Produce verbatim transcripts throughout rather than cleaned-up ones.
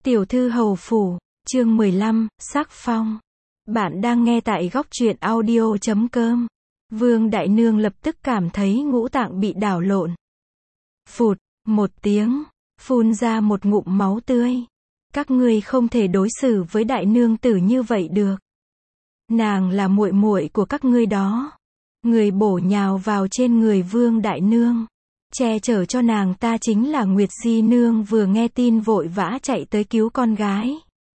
Tiểu thư hầu phủ, chương mười lăm, sắc phong. Bạn đang nghe tại góc truyện audio chấm com. Vương Đại Nương lập tức cảm thấy ngũ tạng bị đảo lộn. Phụt, một tiếng, phun ra một ngụm máu tươi. Các ngươi không thể đối xử với Đại Nương tử như vậy được. Nàng là muội muội của các ngươi đó. Người bổ nhào vào trên người Vương Đại Nương. Che chở cho nàng ta chính là Nguyệt Di Nương, vừa nghe tin vội vã chạy tới cứu con gái.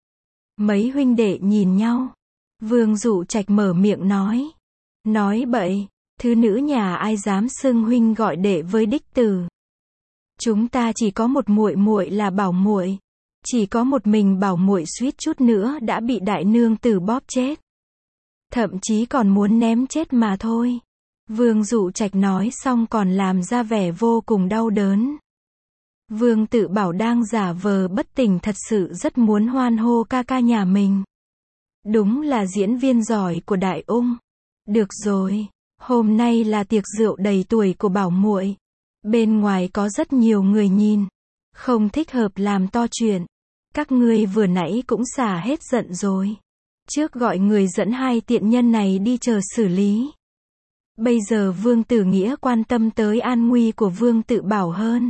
Mấy huynh đệ nhìn nhau. Vương Dụ Trạch mở miệng nói. Nói bậy, thứ nữ nhà ai dám xưng huynh gọi đệ với đích tử. Chúng ta chỉ có một muội muội là Bảo muội. Chỉ có một mình Bảo muội suýt chút nữa đã bị Đại Nương tử bóp chết. Thậm chí còn muốn ném chết mà thôi. Vương Dụ Trạch nói xong còn làm ra vẻ vô cùng đau đớn. Vương Tự Bảo đang giả vờ bất tỉnh, thật sự rất muốn hoan hô ca ca nhà mình. Đúng là diễn viên giỏi của Đại Ung. Được rồi, hôm nay là tiệc rượu đầy tuổi của Bảo muội. Bên ngoài có rất nhiều người nhìn. Không thích hợp làm to chuyện. Các ngươi vừa nãy cũng xả hết giận rồi. Trước gọi người dẫn hai tiện nhân này đi chờ xử lý. Bây giờ Vương Tử Nghĩa quan tâm tới an nguy của Vương Tự Bảo hơn.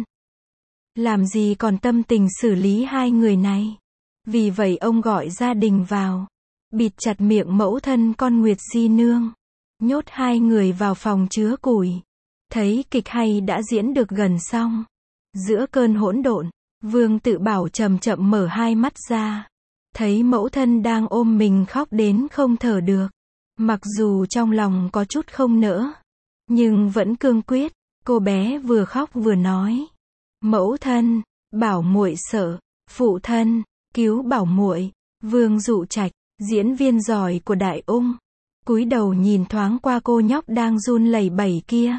Làm gì còn tâm tình xử lý hai người này. Vì vậy ông gọi gia đình vào. Bịt chặt miệng mẫu thân con Nguyệt Di Nương. Nhốt hai người vào phòng chứa củi. Thấy kịch hay đã diễn được gần xong. Giữa cơn hỗn độn, Vương Tự Bảo chậm chậm mở hai mắt ra. Thấy mẫu thân đang ôm mình khóc đến không thở được. Mặc dù trong lòng có chút không nỡ, nhưng vẫn cương quyết. Cô bé vừa khóc vừa nói. Mẫu thân, Bảo muội sợ. Phụ thân, cứu Bảo muội. Vương Dụ Trạch, diễn viên giỏi của Đại Ung, cúi đầu nhìn thoáng qua cô nhóc đang run lẩy bẩy kia.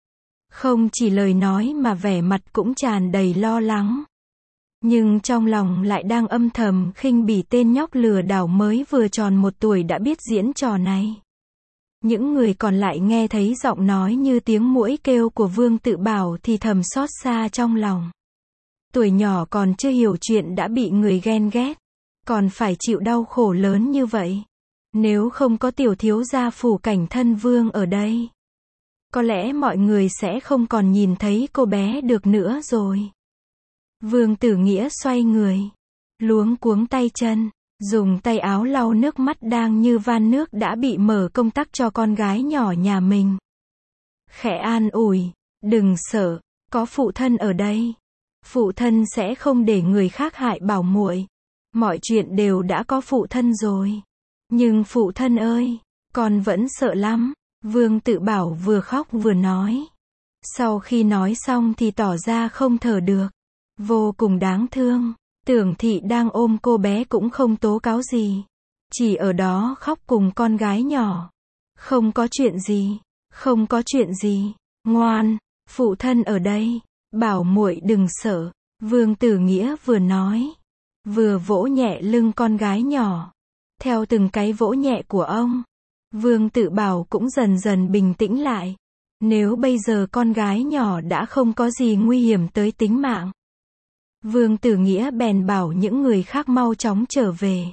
Không chỉ lời nói mà vẻ mặt cũng tràn đầy lo lắng. Nhưng trong lòng lại đang âm thầm khinh bỉ tên nhóc lừa đảo mới vừa tròn một tuổi đã biết diễn trò này. Những người còn lại nghe thấy giọng nói như tiếng muỗi kêu của Vương Tự Bảo thì thầm xót xa trong lòng. Tuổi nhỏ còn chưa hiểu chuyện đã bị người ghen ghét, còn phải chịu đau khổ lớn như vậy. Nếu không có tiểu thiếu gia Phủ Cảnh Thân Vương ở đây, có lẽ mọi người sẽ không còn nhìn thấy cô bé được nữa rồi. Vương Tử Nghĩa xoay người, luống cuống tay chân, dùng tay áo lau nước mắt đang như van nước đã bị mở công tắc cho con gái nhỏ nhà mình. Khẽ an ủi, đừng sợ, có phụ thân ở đây. Phụ thân sẽ không để người khác hại Bảo muội. Mọi chuyện đều đã có phụ thân rồi. Nhưng phụ thân ơi, con vẫn sợ lắm. Vương Tự Bảo vừa khóc vừa nói. Sau khi nói xong thì tỏ ra không thở được. Vô cùng đáng thương. Tưởng Thị đang ôm cô bé cũng không tố cáo gì. Chỉ ở đó khóc cùng con gái nhỏ. Không có chuyện gì. Không có chuyện gì. Ngoan, phụ thân ở đây. Bảo muội đừng sợ. Vương Tử Nghĩa vừa nói, vừa vỗ nhẹ lưng con gái nhỏ. Theo từng cái vỗ nhẹ của ông, Vương Tự Bảo cũng dần dần bình tĩnh lại. Nếu bây giờ con gái nhỏ đã không có gì nguy hiểm tới tính mạng, Vương Tử Nghĩa bèn bảo những người khác mau chóng trở về.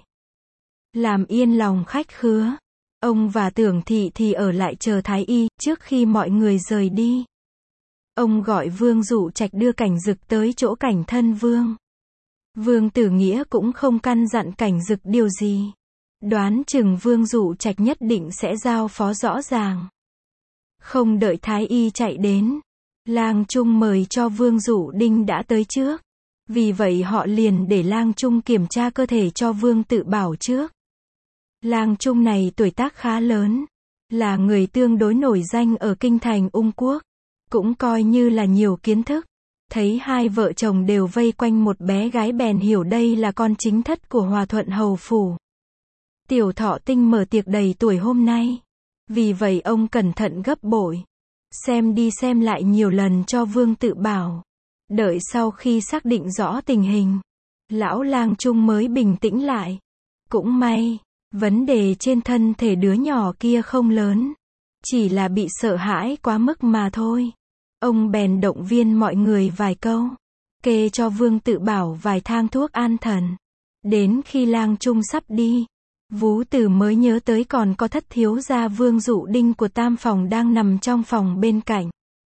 Làm yên lòng khách khứa, ông và Tưởng Thị thì ở lại chờ Thái Y. Trước khi mọi người rời đi, ông gọi Vương Dụ Trạch đưa Cảnh Dực tới chỗ Cảnh Thân Vương. Vương Tử Nghĩa cũng không căn dặn Cảnh Dực điều gì. Đoán chừng Vương Dụ Trạch nhất định sẽ giao phó rõ ràng. Không đợi Thái Y chạy đến, Lang Trung mời cho Vương Dụ Đinh đã tới trước. Vì vậy họ liền để Lang Trung kiểm tra cơ thể cho Vương Tự Bảo trước. Lang Trung này tuổi tác khá lớn, là người tương đối nổi danh ở kinh thành Ung Quốc. Cũng coi như là nhiều kiến thức. Thấy hai vợ chồng đều vây quanh một bé gái bèn hiểu đây là con chính thất của Hòa Thuận Hầu Phủ. Tiểu Thọ Tinh mở tiệc đầy tuổi hôm nay. Vì vậy ông cẩn thận gấp bội. Xem đi xem lại nhiều lần cho Vương Tự Bảo. Đợi sau khi xác định rõ tình hình, lão Lang Trung mới bình tĩnh lại. Cũng may, vấn đề trên thân thể đứa nhỏ kia không lớn. Chỉ là bị sợ hãi quá mức mà thôi. Ông bèn động viên mọi người vài câu. Kê cho Vương Tự Bảo vài thang thuốc an thần. Đến khi lang trung sắp đi, Vú Tử mới nhớ tới còn có thất thiếu gia Vương Dụ Đinh của tam phòng đang nằm trong phòng bên cạnh.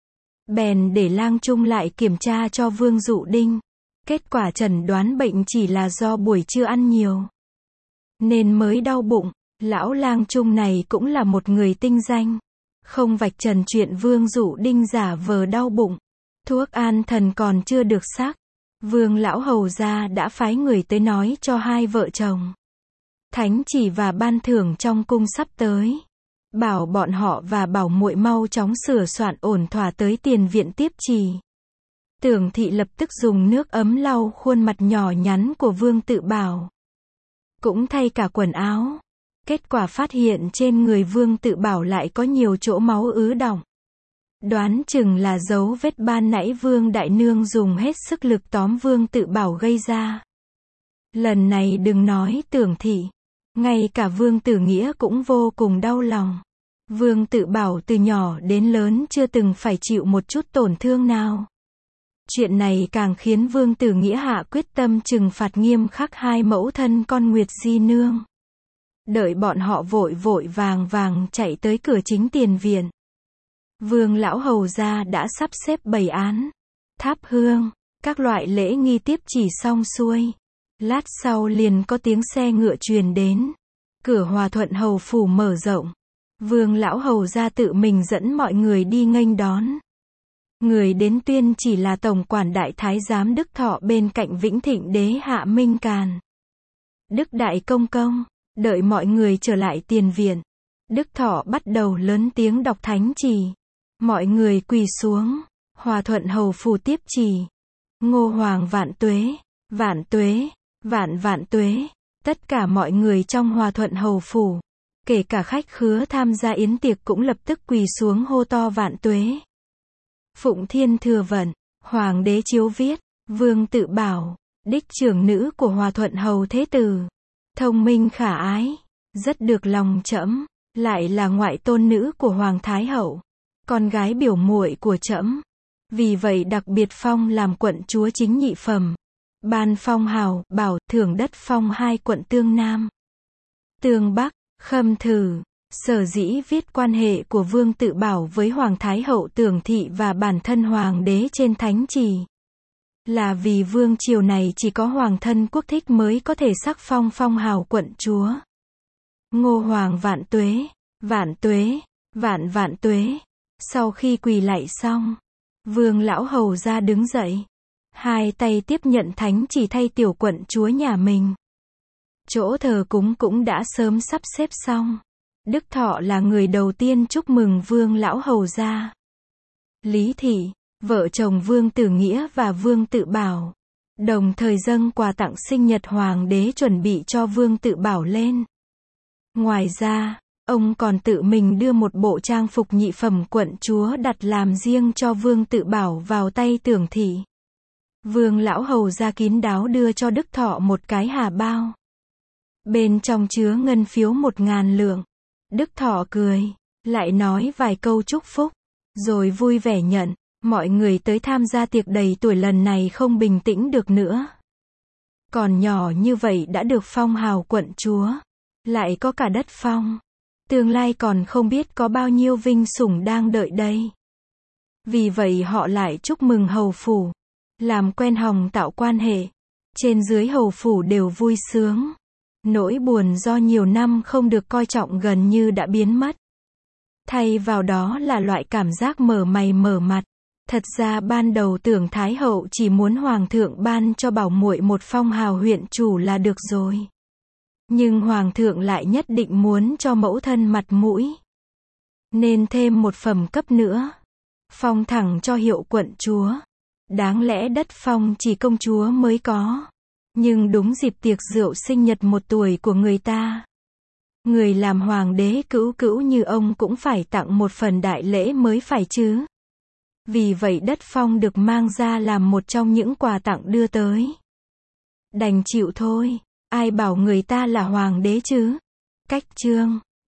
Bèn để lang trung lại kiểm tra cho Vương Dụ Đinh. Kết quả chẩn đoán bệnh chỉ là do buổi trưa ăn nhiều, nên mới đau bụng. Lão lang trung này cũng là một người tinh danh. Không vạch trần chuyện Vương Dụ Đinh giả vờ đau bụng. Thuốc an thần còn chưa được sắc. Vương lão hầu gia đã phái người tới nói cho hai vợ chồng. Thánh chỉ và ban thưởng trong cung sắp tới. Bảo bọn họ và bảo muội mau chóng sửa soạn ổn thỏa tới tiền viện tiếp trì. Tưởng thị lập tức dùng nước ấm lau khuôn mặt nhỏ nhắn của Vương Tự Bảo. Cũng thay cả quần áo. Kết quả phát hiện trên người Vương Tự Bảo lại có nhiều chỗ máu ứ đọng. Đoán chừng là dấu vết ban nãy Vương Đại Nương dùng hết sức lực tóm Vương Tự Bảo gây ra. Lần này đừng nói Tưởng thị, ngay cả Vương Tử Nghĩa cũng vô cùng đau lòng. Vương Tự Bảo từ nhỏ đến lớn chưa từng phải chịu một chút tổn thương nào. Chuyện này càng khiến Vương Tử Nghĩa hạ quyết tâm trừng phạt nghiêm khắc hai mẫu thân con Nguyệt Di Nương. Đợi bọn họ vội vội vàng vàng chạy tới cửa chính tiền viện. Vương lão hầu gia đã sắp xếp bày án, thắp hương, các loại lễ nghi tiếp chỉ xong xuôi. Lát sau liền có tiếng xe ngựa truyền đến. Cửa Hòa Thuận hầu phủ mở rộng. Vương lão hầu gia tự mình dẫn mọi người đi nghênh đón. Người đến tuyên chỉ là tổng quản đại thái giám Đức Thọ bên cạnh Vĩnh Thịnh đế hạ Minh Càn. Đức đại công công, đợi mọi người trở lại tiền viện. Đức Thọ bắt đầu lớn tiếng đọc thánh chỉ. Mọi người quỳ xuống. Hòa Thuận hầu phủ tiếp chỉ. Ngô Hoàng vạn tuế, vạn tuế, vạn vạn tuế. Tất cả mọi người trong Hòa Thuận hầu phủ, kể cả khách khứa tham gia yến tiệc cũng lập tức quỳ xuống hô to vạn tuế. Phụng Thiên Thừa Vận, Hoàng đế chiếu viết, Vương Tự Bảo, đích trưởng nữ của Hòa Thuận hầu thế tử, thông minh khả ái, rất được lòng trẫm, lại là ngoại tôn nữ của Hoàng Thái hậu, con gái biểu muội của trẫm. Vì vậy đặc biệt phong làm quận chúa chính nhị phẩm. Ban phong hào, bảo, thưởng đất phong hai quận Tương Nam, Tương Bắc, Khâm Thử. Sở dĩ viết quan hệ của Vương Tự Bảo với Hoàng Thái hậu Tưởng thị và bản thân Hoàng đế trên thánh chỉ, là vì vương triều này chỉ có Hoàng thân quốc thích mới có thể sắc phong phong hào quận chúa. Ngô Hoàng vạn tuế, vạn tuế, vạn vạn tuế. Sau khi quỳ lạy xong, Vương lão hầu ra đứng dậy, hai tay tiếp nhận thánh chỉ thay tiểu quận chúa nhà mình. Chỗ thờ cúng cũng đã sớm sắp xếp xong. Đức Thọ là người đầu tiên chúc mừng Vương lão hầu gia. Lý thị, vợ chồng Vương Tử Nghĩa và Vương Tự Bảo, đồng thời dâng quà tặng sinh nhật Hoàng đế chuẩn bị cho Vương Tự Bảo lên. Ngoài ra, ông còn tự mình đưa một bộ trang phục nhị phẩm quận chúa đặt làm riêng cho Vương Tự Bảo vào tay Tưởng thị. Vương lão hầu gia kín đáo đưa cho Đức Thọ một cái hà bao. Bên trong chứa ngân phiếu một ngàn lượng. Đức Thọ cười, lại nói vài câu chúc phúc, rồi vui vẻ nhận. Mọi người tới tham gia tiệc đầy tuổi lần này không bình tĩnh được nữa. Còn nhỏ như vậy đã được phong hào quận chúa, lại có cả đất phong. Tương lai còn không biết có bao nhiêu vinh sủng đang đợi đây. Vì vậy họ lại chúc mừng hầu phủ, làm quen hòng tạo quan hệ. Trên dưới hầu phủ đều vui sướng. Nỗi buồn do nhiều năm không được coi trọng gần như đã biến mất. Thay vào đó là loại cảm giác mở mày mở mặt. Thật ra ban đầu Tưởng Thái hậu chỉ muốn Hoàng thượng ban cho bảo muội một phong hào huyện chủ là được rồi. Nhưng Hoàng thượng lại nhất định muốn cho mẫu thân mặt mũi, nên thêm một phẩm cấp nữa. Phong thẳng cho hiệu quận chúa. Đáng lẽ đất phong chỉ công chúa mới có. Nhưng đúng dịp tiệc rượu sinh nhật một tuổi của người ta, người làm hoàng đế cữu cữu như ông cũng phải tặng một phần đại lễ mới phải chứ. Vì vậy đất phong được mang ra làm một trong những quà tặng đưa tới. Đành chịu thôi, ai bảo người ta là hoàng đế chứ. Cách chương